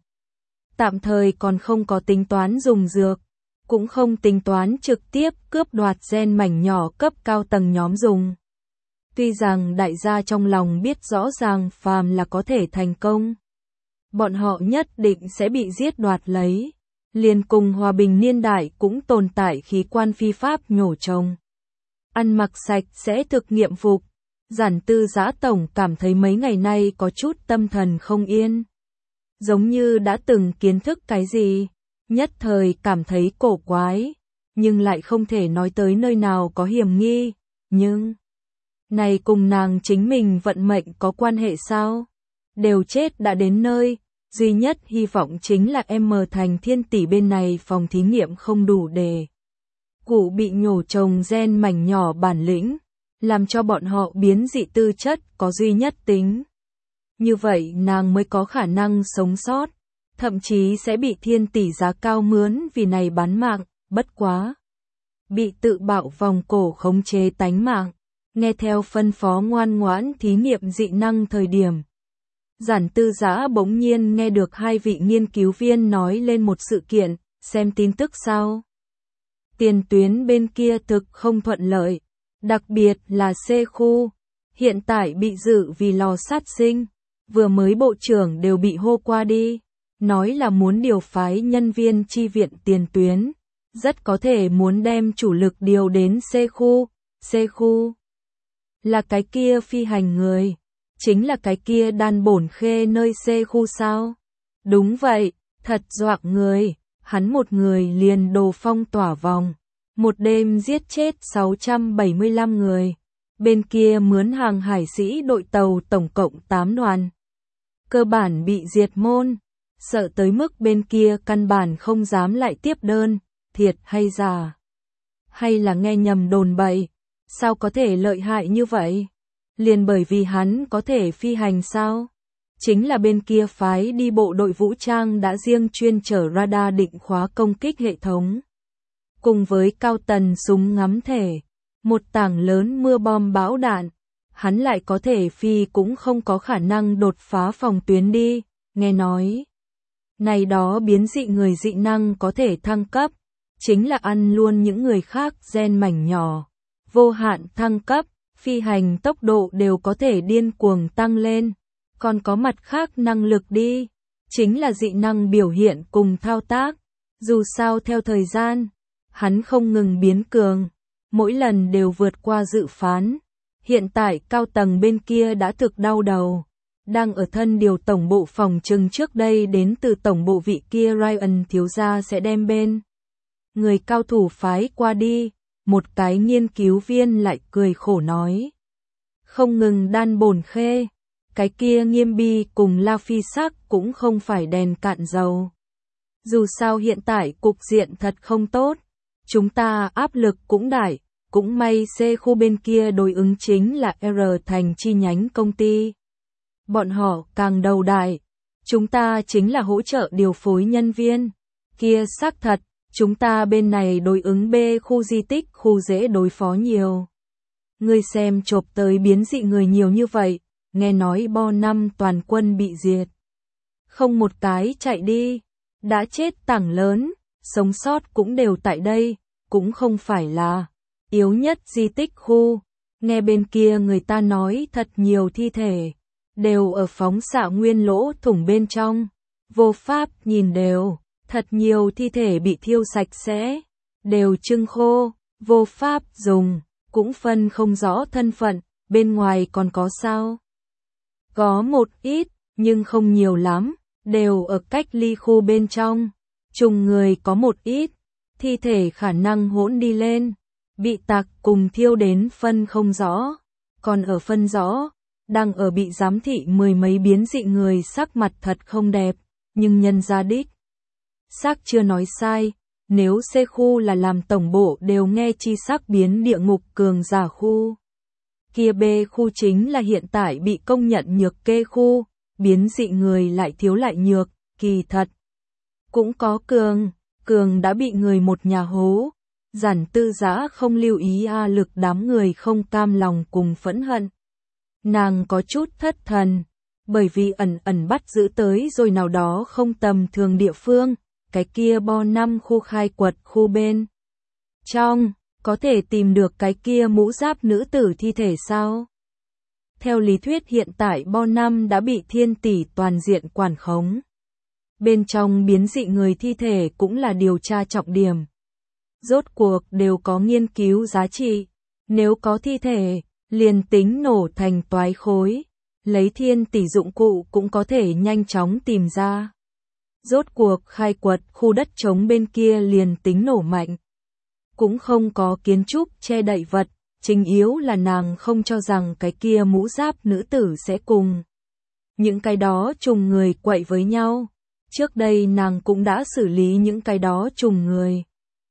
Tạm thời còn không có tính toán dùng dược, cũng không tính toán trực tiếp cướp đoạt gen mảnh nhỏ cấp cao tầng nhóm dùng. Tuy rằng đại gia trong lòng biết rõ ràng phàm là có thể thành công, bọn họ nhất định sẽ bị giết đoạt lấy. Liền cùng hòa bình niên đại cũng tồn tại khí quan phi pháp nhổ trồng. Ăn mặc sạch sẽ thực nghiệm phục. Giản tư giã tổng cảm thấy mấy ngày nay có chút tâm thần không yên. Giống như đã từng kiến thức cái gì, nhất thời cảm thấy cổ quái, nhưng lại không thể nói tới nơi nào có hiểm nghi. Nhưng, này cùng nàng chính mình vận mệnh có quan hệ sao? Đều chết đã đến nơi, duy nhất hy vọng chính là M thành thiên tỷ bên này phòng thí nghiệm không đủ để cụ bị nhổ trồng gen mảnh nhỏ bản lĩnh, làm cho bọn họ biến dị tư chất có duy nhất tính. Như vậy nàng mới có khả năng sống sót, thậm chí sẽ bị thiên tỷ giá cao mướn vì này bán mạng, bất quá. Bị tự bạo vòng cổ khống chế tánh mạng, nghe theo phân phó ngoan ngoãn thí nghiệm dị năng thời điểm. Giản tư giã bỗng nhiên nghe được hai vị nghiên cứu viên nói lên một sự kiện, xem tin tức sao. Tiền tuyến bên kia thực không thuận lợi, đặc biệt là C khu, hiện tại bị dự vì lò sát sinh, vừa mới bộ trưởng đều bị hô qua đi, nói là muốn điều phái nhân viên chi viện tiền tuyến, rất có thể muốn đem chủ lực điều đến C khu. C khu là cái kia phi hành người, chính là cái kia đan bổn khê nơi C khu sao? Đúng vậy, thật doạng người, hắn một người liền đồ phong tỏa vòng, một đêm giết chết 675 người, bên kia mướn hàng hải sĩ đội tàu tổng cộng 8 đoàn. Cơ bản bị diệt môn, sợ tới mức bên kia căn bản không dám lại tiếp đơn, thiệt hay giả? Hay là nghe nhầm đồn bậy, sao có thể lợi hại như vậy? Liền bởi vì hắn có thể phi hành sao? Chính là bên kia phái đi bộ đội vũ trang đã riêng chuyên chở radar định khóa công kích hệ thống. Cùng với cao tần súng ngắm thể, một tảng lớn mưa bom bão đạn, hắn lại có thể phi cũng không có khả năng đột phá phòng tuyến đi, nghe nói. Này đó biến dị người dị năng có thể thăng cấp, chính là ăn luôn những người khác gen mảnh nhỏ, vô hạn thăng cấp, phi hành tốc độ đều có thể điên cuồng tăng lên, còn có mặt khác năng lực đi, chính là dị năng biểu hiện cùng thao tác, dù sao theo thời gian, hắn không ngừng biến cường, mỗi lần đều vượt qua dự phán, hiện tại cao tầng bên kia đã thực đau đầu, đang ở thân điều tổng bộ phòng trừng trước đây đến từ tổng bộ vị kia Ryan thiếu gia sẽ đem bên. Người cao thủ phái qua đi, một cái nghiên cứu viên lại cười khổ nói. Không ngừng đan bổn khê, cái kia Nghiêm Bi cùng La Phi Sắc cũng không phải đèn cạn dầu. Dù sao hiện tại cục diện thật không tốt, chúng ta áp lực cũng đại, cũng may C khu bên kia đối ứng chính là R thành chi nhánh công ty. Bọn họ càng đầu đại, Chúng ta chính là hỗ trợ điều phối nhân viên. Kia xác thật, chúng ta bên này đối ứng B khu di tích khu dễ đối phó nhiều. Ngươi xem chộp tới biến dị người nhiều như vậy, nghe nói Bo 5 toàn quân bị diệt. Không một cái chạy đi, đã chết tảng lớn, sống sót cũng đều tại đây, cũng không phải là yếu nhất di tích khu. Nghe bên kia người ta nói thật nhiều thi thể, đều ở phóng xạ nguyên lỗ thủng bên trong. Vô pháp nhìn đều, thật nhiều thi thể bị thiêu sạch sẽ, đều trưng khô, vô pháp dùng, cũng phân không rõ thân phận, bên ngoài còn có sao? Có một ít, nhưng không nhiều lắm, đều ở cách ly khu bên trong. Trùng người có một ít, thi thể khả năng hỗn đi lên, bị tạc cùng thiêu đến phân không rõ, còn ở phân rõ, đang ở bị giám thị mười mấy biến dị người sắc mặt thật không đẹp, nhưng nhân gia đích. Xác chưa nói sai, nếu C khu là làm tổng bộ đều nghe chi sắc biến địa ngục cường giả khu. Kia B khu chính là hiện tại bị công nhận nhược kê khu, biến dị người lại thiếu lại nhược, kỳ thật. Cũng có cường đã bị người một nhà hố. Giản Tư Giã không lưu ý lực đám người không cam lòng cùng phẫn hận. Nàng có chút thất thần, bởi vì ẩn bắt giữ tới rồi nào đó không tầm thường địa phương, cái kia Bo 5 khu khai quật khu bên trong, có thể tìm được cái kia mũ giáp nữ tử thi thể sao? Theo lý thuyết hiện tại Bo 5 đã bị Thiên Tỷ toàn diện quản khống. Bên trong biến dị người thi thể cũng là điều tra trọng điểm. Rốt cuộc đều có nghiên cứu giá trị, nếu có thi thể, liền tính nổ thành toái khối, lấy Thiên Tỷ dụng cụ cũng có thể nhanh chóng tìm ra. Rốt cuộc khai quật khu đất trống bên kia liền tính nổ mạnh. Cũng không có kiến trúc che đậy vật, chính yếu là nàng không cho rằng cái kia mũ giáp nữ tử sẽ cùng những cái đó trùng người quậy với nhau. Trước đây nàng cũng đã xử lý những cái đó trùng người.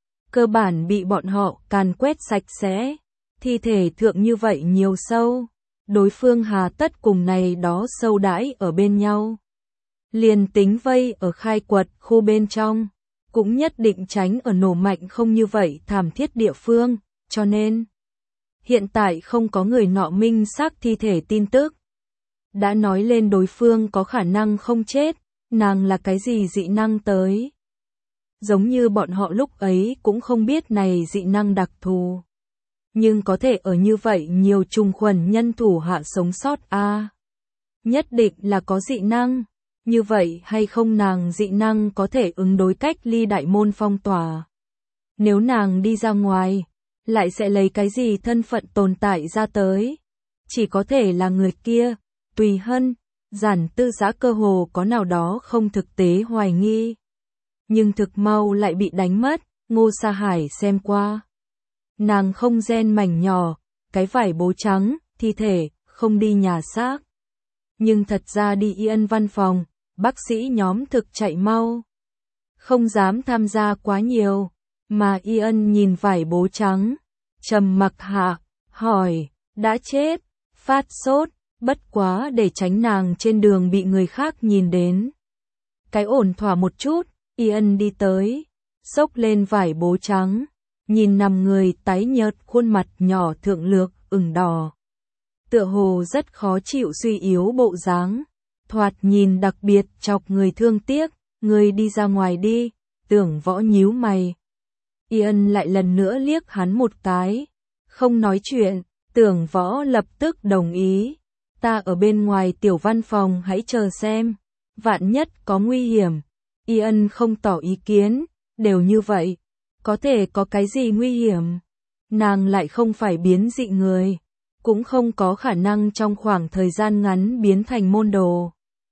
Cơ bản bị bọn họ càn quét sạch sẽ, thi thể thượng như vậy nhiều sâu, đối phương hà tất cùng này đó sâu đãi ở bên nhau. Liền tính vây ở khai quật khu bên trong, cũng nhất định tránh ở nổ mạnh không như vậy thảm thiết địa phương, cho nên hiện tại không có người nọ minh xác thi thể tin tức. Đã nói lên đối phương có khả năng không chết, nàng là cái gì dị năng tới. Giống như bọn họ lúc ấy cũng không biết này dị năng đặc thù. Nhưng có thể ở như vậy nhiều trùng khuẩn nhân thủ hạ sống sót nhất định là có dị năng. Như vậy hay không nàng dị năng có thể ứng đối cách ly đại môn phong tỏa. Nếu nàng đi ra ngoài, lại sẽ lấy cái gì thân phận tồn tại ra tới. Chỉ có thể là người kia, Tùy Hân. Giản Tư Giã cơ hồ có nào đó không thực tế hoài nghi. Nhưng thực mau lại bị đánh mất, Ngô Sa Hải xem qua. Nàng không gen mảnh nhỏ, cái vải bố trắng, thi thể, không đi nhà xác. Nhưng thật ra đi Yên văn phòng, bác sĩ nhóm thực chạy mau. Không dám tham gia quá nhiều, mà Yên nhìn vải bố trắng, trầm mặc hạ, hỏi, đã chết, phát sốt. Bất quá để tránh nàng trên đường bị người khác nhìn đến. Cái ổn thỏa một chút, Yên đi tới, xốc lên vải bố trắng, nhìn nằm người tái nhợt khuôn mặt nhỏ thượng lược, ửng đỏ. Tựa hồ rất khó chịu suy yếu bộ dáng, thoạt nhìn đặc biệt chọc người thương tiếc, người đi ra ngoài đi, Tưởng Võ nhíu mày. Yên lại lần nữa liếc hắn một cái, không nói chuyện, Tưởng Võ lập tức đồng ý. Ta ở bên ngoài tiểu văn phòng hãy chờ xem, vạn nhất có nguy hiểm. Yên không tỏ ý kiến, đều như vậy, có thể có cái gì nguy hiểm. Nàng lại không phải biến dị người, cũng không có khả năng trong khoảng thời gian ngắn biến thành môn đồ.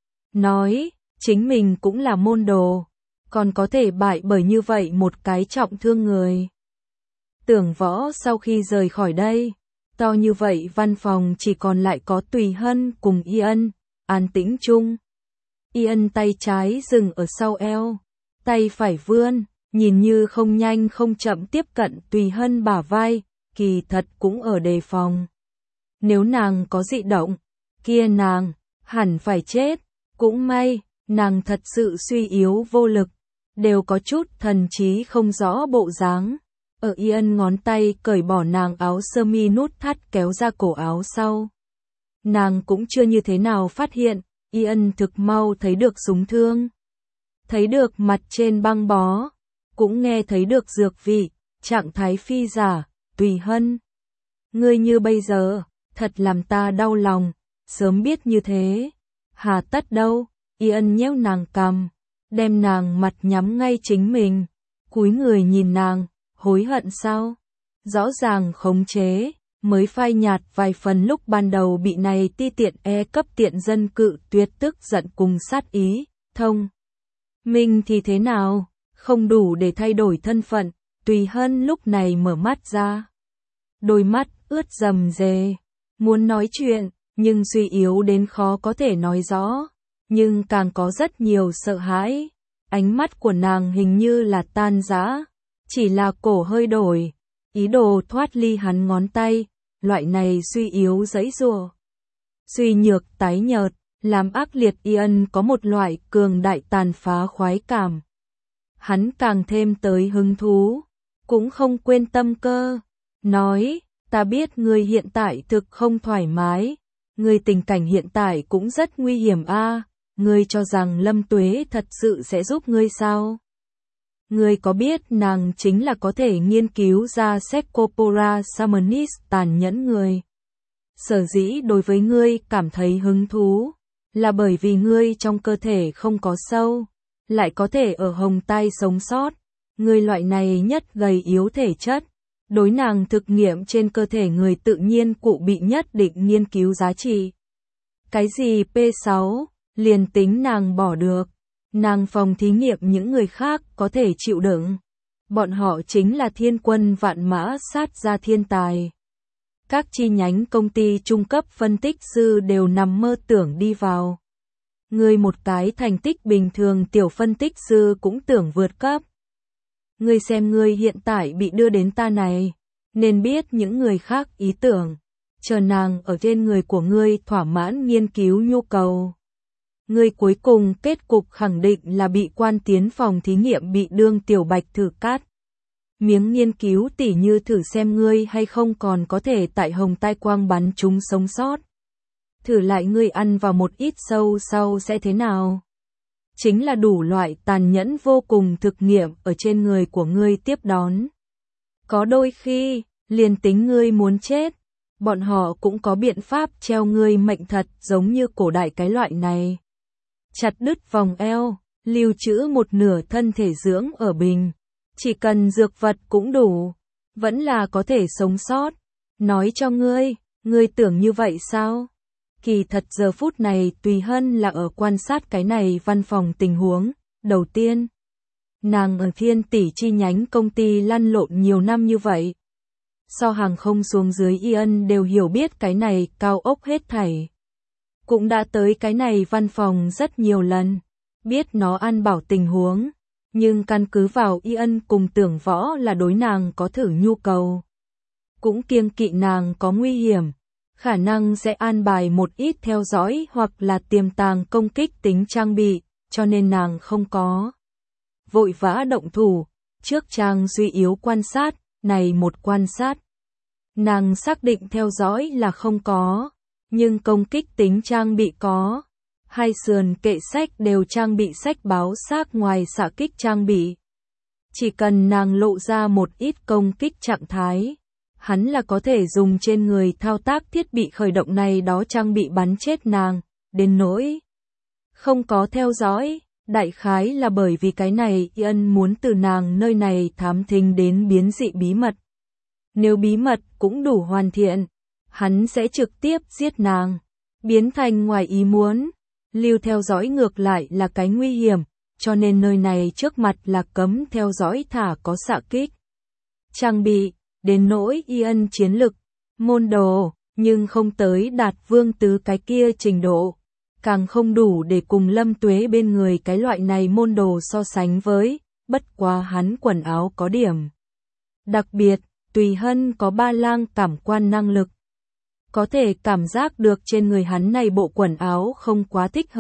Nói, chính mình cũng là môn đồ, còn có thể bại bởi như vậy một cái trọng thương người. Tưởng Võ sau khi rời khỏi đây, to như vậy văn phòng chỉ còn lại có Tùy Hân cùng Yên, an tĩnh chung. Yên tay trái dừng ở sau eo, tay phải vươn, nhìn như không nhanh không chậm tiếp cận Tùy Hân bả vai, kỳ thật cũng ở đề phòng. Nếu nàng có dị động, kia nàng hẳn phải chết, cũng may, Nàng thật sự suy yếu vô lực, đều có chút thần trí không rõ bộ dáng. Ở Ian ngón tay cởi bỏ nàng áo sơ mi nút thắt kéo ra cổ áo sau. Nàng cũng chưa như thế nào phát hiện, Ian thực mau thấy được súng thương. Thấy được mặt trên băng bó, cũng nghe thấy được dược vị, trạng thái phi giả, Tùy Hân. Ngươi như bây giờ, thật làm ta đau lòng, sớm biết như thế. Hà tất đâu, Ian nhéo nàng cằm, đem nàng mặt nhắm ngay chính mình, cúi người nhìn nàng, hối hận sao? Rõ ràng khống chế, mới phai nhạt vài phần lúc ban đầu bị này ti tiện cấp tiện dân cự tuyệt tức giận cùng sát ý, thông. Mình thì thế nào, không đủ để thay đổi thân phận, Tùy Hân lúc này mở mắt ra. Đôi mắt ướt rầm rề, muốn nói chuyện, nhưng suy yếu đến khó có thể nói rõ, nhưng càng có rất nhiều sợ hãi. Ánh mắt của nàng hình như là tan rã, chỉ là cổ hơi đổi, ý đồ thoát ly hắn ngón tay, loại này suy yếu giãy giụa. Suy nhược tái nhợt, làm ác liệt Ian có một loại cường đại tàn phá khoái cảm. Hắn càng thêm tới hứng thú, cũng không quên tâm cơ, nói, ta biết ngươi hiện tại thực không thoải mái, ngươi tình cảnh hiện tại cũng rất nguy hiểm a, ngươi cho rằng Lâm Tuế thật sự sẽ giúp ngươi sao? Ngươi có biết nàng chính là có thể nghiên cứu ra Secopora Summonis tàn nhẫn người. Sở dĩ đối với ngươi cảm thấy hứng thú, là bởi vì ngươi trong cơ thể không có sâu, lại có thể ở hồng tai sống sót. Ngươi loại này nhất gầy yếu thể chất, đối nàng thực nghiệm trên cơ thể người tự nhiên cụ bị nhất định nghiên cứu giá trị. Cái gì P6, liền tính nàng bỏ được, nàng phòng thí nghiệm những người khác có thể chịu đựng. Bọn họ chính là thiên quân vạn mã sát ra thiên tài. Các chi nhánh công ty trung cấp phân tích sư đều nằm mơ tưởng đi vào. Ngươi một cái thành tích bình thường tiểu phân tích sư cũng tưởng vượt cấp. Ngươi xem ngươi hiện tại bị đưa đến ta này, nên biết những người khác ý tưởng, chờ nàng ở trên người của ngươi thỏa mãn nghiên cứu nhu cầu. Ngươi cuối cùng kết cục khẳng định là bị quan tiến phòng thí nghiệm bị đương tiểu bạch thử cát. Miếng nghiên cứu tỉ như thử xem ngươi hay không còn có thể tại hồng tai quang bắn chúng sống sót. Thử lại ngươi ăn vào một ít sâu sau sẽ thế nào? Chính là đủ loại tàn nhẫn vô cùng thực nghiệm ở trên người của ngươi tiếp đón. Có đôi khi, liền tính ngươi muốn chết, bọn họ cũng có biện pháp treo ngươi mệnh thật giống như cổ đại cái loại này. Chặt đứt vòng eo, lưu trữ một nửa thân thể dưỡng ở bình. Chỉ cần dược vật cũng đủ, vẫn là có thể sống sót. Nói cho ngươi tưởng như vậy sao? Kỳ thật giờ phút này Tùy Hân là ở quan sát cái này văn phòng tình huống. Đầu tiên, nàng ở Thiên Tỷ chi nhánh công ty lăn lộn nhiều năm như vậy. So hàng không xuống dưới Ian đều hiểu biết cái này cao ốc hết thảy. Cũng đã tới cái này văn phòng rất nhiều lần, biết nó an bảo tình huống. Nhưng căn cứ vào Ian cùng Tưởng Võ là đối nàng có thử nhu cầu. Cũng kiêng kỵ nàng có nguy hiểm, khả năng sẽ an bài một ít theo dõi hoặc là tiềm tàng công kích tính trang bị, cho nên nàng không có. Vội vã động thủ, trước trang suy yếu quan sát, này một quan sát. Nàng xác định theo dõi là không có, nhưng công kích tính trang bị có. Hai sườn kệ sách đều trang bị sách báo xác ngoài xạ kích trang bị. Chỉ cần nàng lộ ra một ít công kích trạng thái, hắn là có thể dùng trên người thao tác thiết bị khởi động này đó trang bị bắn chết nàng, đến nỗi không có theo dõi, đại khái là bởi vì cái này Ian muốn từ nàng nơi này thám thính đến biến dị bí mật. Nếu bí mật cũng đủ hoàn thiện, hắn sẽ trực tiếp giết nàng, biến thành ngoài ý muốn. Lưu theo dõi ngược lại là cái nguy hiểm, cho nên nơi này trước mặt là cấm theo dõi thả có xạ kích. Trang bị, đến nỗi Ian chiến lực, môn đồ, nhưng không tới đạt vương tứ cái kia trình độ. Càng không đủ để cùng Lâm Tuế bên người cái loại này môn đồ so sánh với, bất quá hắn quần áo có điểm. Đặc biệt, Tùy Hân có ba lang cảm quan năng lực. Có thể cảm giác được trên người hắn này bộ quần áo không quá thích hợp,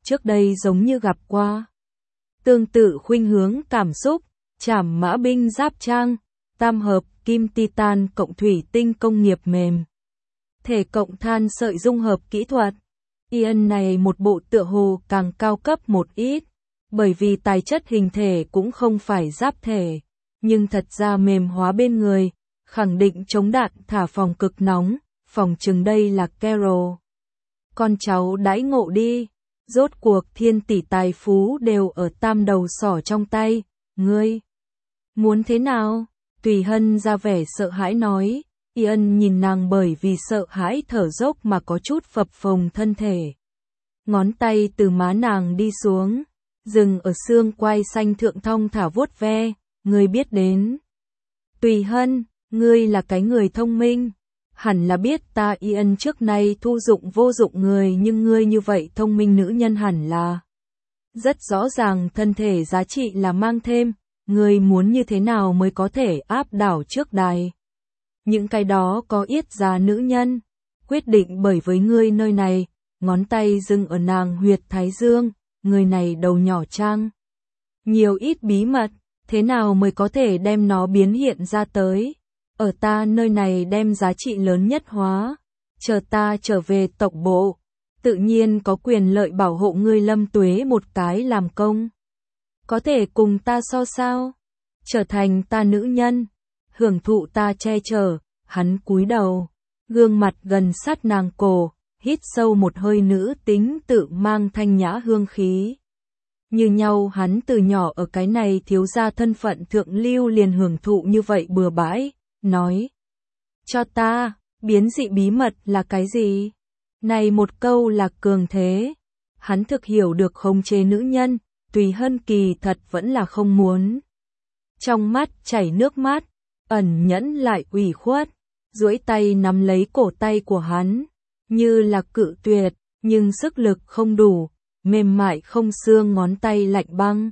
trước đây giống như gặp qua. Tương tự khuynh hướng cảm xúc, trảm mã binh giáp trang, tam hợp, kim titan cộng thủy tinh công nghiệp mềm. Thể cộng than sợi dung hợp kỹ thuật. Ion này một bộ tựa hồ càng cao cấp một ít, bởi vì tài chất hình thể cũng không phải giáp thể, nhưng thật ra mềm hóa bên người, khẳng định chống đạn thả phòng cực nóng, phòng chừng đây là Carol. Con cháu đãi ngộ đi, rốt cuộc thiên tỷ tài phú đều ở tam đầu sỏ trong tay, ngươi muốn thế nào? Tùy Hân ra vẻ sợ hãi nói. Ion nhìn nàng bởi vì sợ hãi thở dốc mà có chút phập phồng thân thể. Ngón tay từ má nàng đi xuống, dừng ở xương quai xanh thượng thong thả vuốt ve, ngươi biết đến. Tùy Hân, ngươi là cái người thông minh, hẳn là biết ta Ion trước nay thu dụng vô dụng người, nhưng ngươi như vậy thông minh nữ nhân hẳn là rất rõ ràng thân thể giá trị là mang thêm, ngươi muốn như thế nào mới có thể áp đảo trước đài. Những cái đó có yết giá nữ nhân, quyết định bởi với ngươi nơi này, ngón tay dừng ở nàng huyệt thái dương, người này đầu nhỏ trang. Nhiều ít bí mật, thế nào mới có thể đem nó biến hiện ra tới? Ở ta nơi này đem giá trị lớn nhất hóa, chờ ta trở về tộc bộ, tự nhiên có quyền lợi bảo hộ ngươi Lâm Tuế một cái làm công. Có thể cùng ta so sao? Trở thành ta nữ nhân. Hưởng thụ ta che chở, hắn cúi đầu, gương mặt gần sát nàng cổ, hít sâu một hơi nữ tính tự mang thanh nhã hương khí. Như nhau hắn từ nhỏ ở cái này thiếu gia thân phận thượng lưu liền hưởng thụ như vậy bừa bãi, nói. Cho ta, biến dị bí mật là cái gì? Này một câu là cường thế. Hắn thực hiểu được khống chế nữ nhân, Tùy Hân kỳ thật vẫn là không muốn. Trong mắt chảy nước mắt. Ẩn nhẫn lại ủy khuất, duỗi tay nắm lấy cổ tay của hắn, như là cự tuyệt, nhưng sức lực không đủ, mềm mại không xương ngón tay lạnh băng.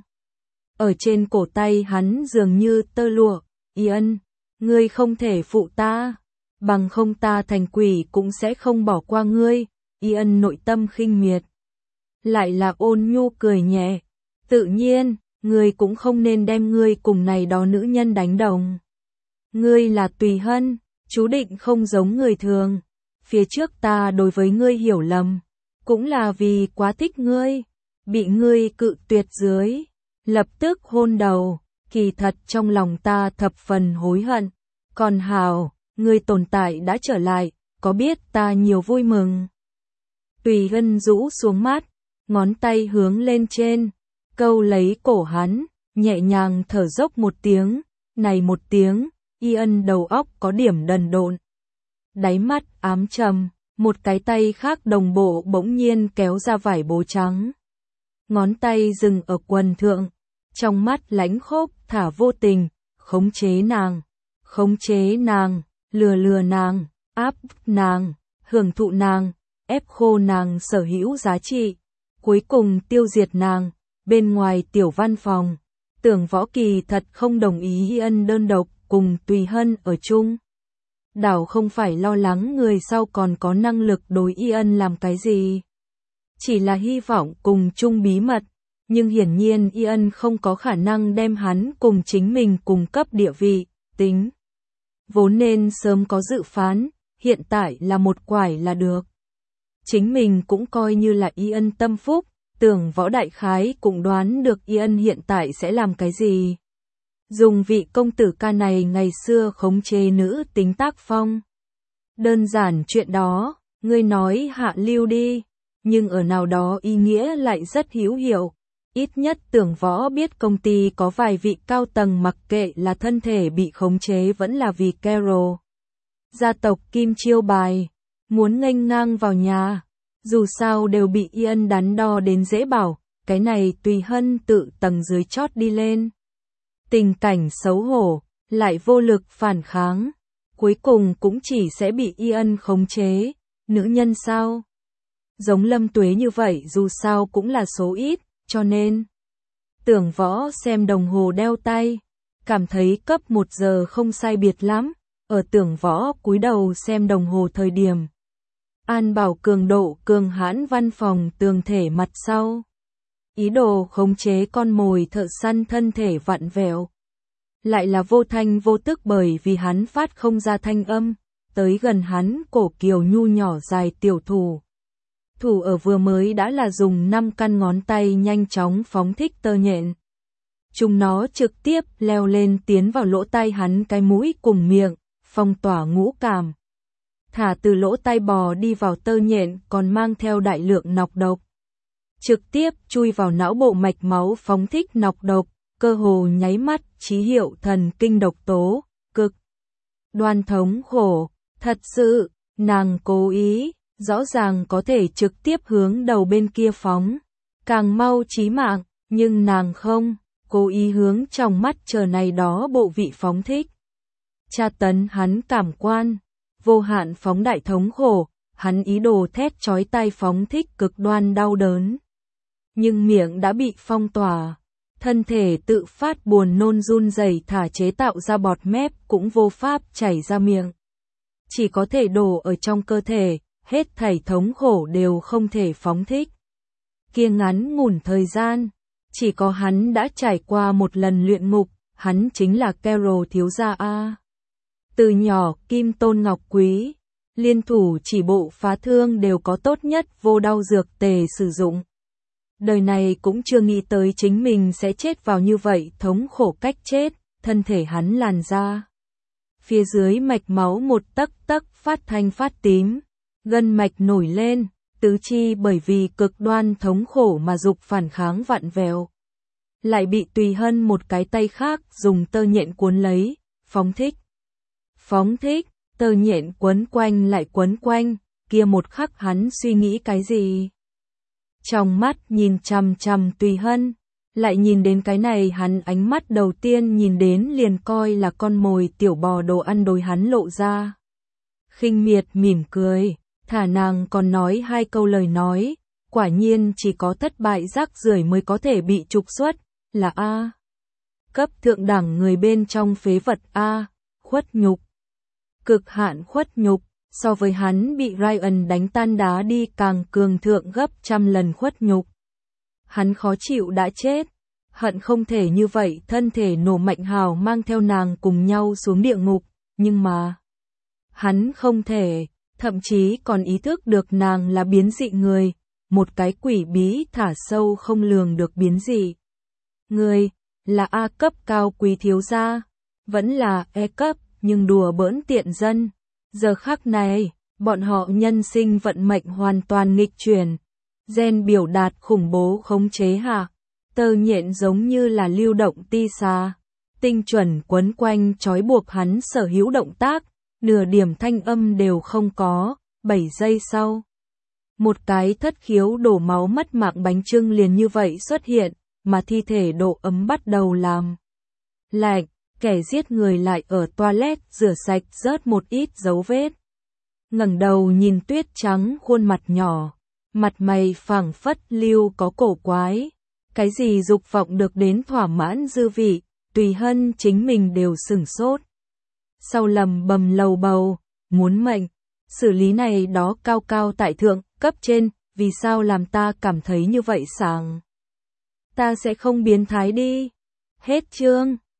Ở trên cổ tay hắn dường như tơ lụa, Ion, ngươi không thể phụ ta, bằng không ta thành quỷ cũng sẽ không bỏ qua ngươi, Ion nội tâm khinh miệt. Lại là ôn nhu cười nhẹ, tự nhiên, ngươi cũng không nên đem ngươi cùng này đó nữ nhân đánh đồng. Ngươi là Tùy Hân, chú định không giống người thường. Phía trước ta đối với ngươi hiểu lầm, cũng là vì quá thích ngươi, bị ngươi cự tuyệt dưới, lập tức hôn đầu, kỳ thật trong lòng ta thập phần hối hận. Còn hào, ngươi tồn tại đã trở lại, có biết ta nhiều vui mừng. Tùy Hân rũ xuống mắt, ngón tay hướng lên trên, câu lấy cổ hắn, nhẹ nhàng thở dốc một tiếng, này một tiếng. Ion đầu óc có điểm đần độn. Đáy mắt ám trầm, một cái tay khác đồng bộ bỗng nhiên kéo ra vải bố trắng. Ngón tay dừng ở quần thượng, trong mắt lánh khốc thả vô tình, khống chế nàng, lừa nàng, áp nàng, hưởng thụ nàng, ép khô nàng sở hữu giá trị, cuối cùng tiêu diệt nàng. Bên ngoài tiểu văn phòng, Tưởng Võ kỳ thật không đồng ý Ion đơn độc cùng Tùy Hân ở chung. Đảo không phải lo lắng người sau còn có năng lực đối Ion làm cái gì. Chỉ là hy vọng cùng chung bí mật, nhưng hiển nhiên Ion không có khả năng đem hắn cùng chính mình cùng cấp địa vị, tính. Vốn nên sớm có dự phán, hiện tại là một quải là được. Chính mình cũng coi như là Ion tâm phúc, Tưởng Võ đại khái cũng đoán được Ion hiện tại sẽ làm cái gì. Dùng vị công tử ca này ngày xưa khống chế nữ tính tác phong. Đơn giản chuyện đó, ngươi nói hạ lưu đi, nhưng ở nào đó ý nghĩa lại rất hữu hiệu. Ít nhất Tưởng Võ biết công ty có vài vị cao tầng mặc kệ là thân thể bị khống chế vẫn là vì Carol. Gia tộc Kim chiêu bài, muốn nghênh ngang vào nhà, dù sao đều bị Ion đắn đo đến dễ bảo, cái này Tùy Hân tự tầng dưới chót đi lên. Tình cảnh xấu hổ, lại vô lực phản kháng, cuối cùng cũng chỉ sẽ bị Ion khống chế, nữ nhân sao? Giống Lâm Tuế như vậy dù sao cũng là số ít, cho nên Tưởng Võ xem đồng hồ đeo tay, cảm thấy cấp 1 giờ không sai biệt lắm, ở Tưởng Võ cúi đầu xem đồng hồ thời điểm. An bảo cường độ cường hãn văn phòng tường thể mặt sau. Ý đồ khống chế con mồi thợ săn thân thể vặn vẹo. Lại là vô thanh vô tức bởi vì hắn phát không ra thanh âm, tới gần hắn cổ kiều nhu nhỏ dài tiểu thủ. Thủ ở vừa mới đã là dùng 5 căn ngón tay nhanh chóng phóng thích tơ nhện. Chúng nó trực tiếp leo lên tiến vào lỗ tai hắn cái mũi cùng miệng, phong tỏa ngũ cảm. Thả từ lỗ tai bò đi vào tơ nhện còn mang theo đại lượng nọc độc. Trực tiếp chui vào não bộ mạch máu phóng thích nọc độc, cơ hồ nháy mắt chí hiệu thần kinh độc tố, cực đoan thống khổ, thật sự, nàng cố ý, rõ ràng có thể trực tiếp hướng đầu bên kia phóng, càng mau chí mạng, nhưng nàng không, cố ý hướng trong mắt chờ này đó bộ vị phóng thích. Tra tấn hắn cảm quan, vô hạn phóng đại thống khổ, hắn ý đồ thét chói tai phóng thích cực đoan đau đớn. Nhưng miệng đã bị phong tỏa, thân thể tự phát buồn nôn run rẩy thả chế tạo ra bọt mép cũng vô pháp chảy ra miệng. Chỉ có thể đổ ở trong cơ thể, hết thảy thống khổ đều không thể phóng thích. Kia ngắn ngủn thời gian, chỉ có hắn đã trải qua một lần luyện ngục, hắn chính là Carol thiếu gia A. Từ nhỏ Kim Tôn Ngọc Quý, liên thủ chỉ bộ phá thương đều có tốt nhất vô đau dược tề sử dụng. Đời này cũng chưa nghĩ tới chính mình sẽ chết vào như vậy thống khổ cách chết, thân thể hắn làn ra. Phía dưới mạch máu một tấc tấc phát thanh phát tím, gân mạch nổi lên, tứ chi bởi vì cực đoan thống khổ mà dục phản kháng vặn vẹo. Lại bị Tùy Hân một cái tay khác dùng tơ nhện cuốn lấy, phóng thích. Phóng thích, tơ nhện quấn quanh lại quấn quanh, kia một khắc hắn suy nghĩ cái gì? Trong mắt nhìn chằm chằm Tùy Hân, lại nhìn đến cái này hắn ánh mắt đầu tiên nhìn đến liền coi là con mồi tiểu bò đồ ăn đối hắn lộ ra. Khinh miệt mỉm cười, thả nàng còn nói 2 câu lời nói, quả nhiên chỉ có thất bại rác rưởi mới có thể bị trục xuất, là A. Cấp thượng đẳng người bên trong phế vật A, khuất nhục. Cực hạn khuất nhục, so với hắn bị Ryan đánh tan đá đi càng cường thượng gấp trăm lần khuất nhục. Hắn khó chịu đã chết, hận không thể như vậy thân thể nổ mạnh hào mang theo nàng cùng nhau xuống địa ngục, nhưng mà hắn không thể, thậm chí còn ý thức được nàng là biến dị người, một cái quỷ bí thả sâu không lường được biến dị. Người, là A cấp cao quý thiếu gia, vẫn là E cấp, nhưng đùa bỡn tiện dân. Giờ khắc này, bọn họ nhân sinh vận mệnh hoàn toàn nghịch chuyển. Gen biểu đạt khủng bố khống chế hạ, tơ nhện giống như là lưu động ti xa, tinh chuẩn quấn quanh trói buộc hắn sở hữu động tác, nửa điểm thanh âm đều không có. 7 giây sau, một cái thất khiếu đổ máu mất mạng bánh chưng liền như vậy xuất hiện, mà thi thể độ ấm bắt đầu làm lạnh, kẻ giết người lại ở toilet rửa sạch rớt một ít dấu vết. Ngẩng đầu nhìn tuyết trắng khuôn mặt nhỏ, mặt mày phảng phất lưu có cổ quái, cái gì dục vọng được đến thỏa mãn dư vị, Tùy Hân chính mình đều sửng sốt. Sau lầm bầm lầu bầu, muốn mệnh, xử lý này đó cao cao tại thượng, cấp trên, vì sao làm ta cảm thấy như vậy sảng? Ta sẽ không biến thái đi. Hết chương.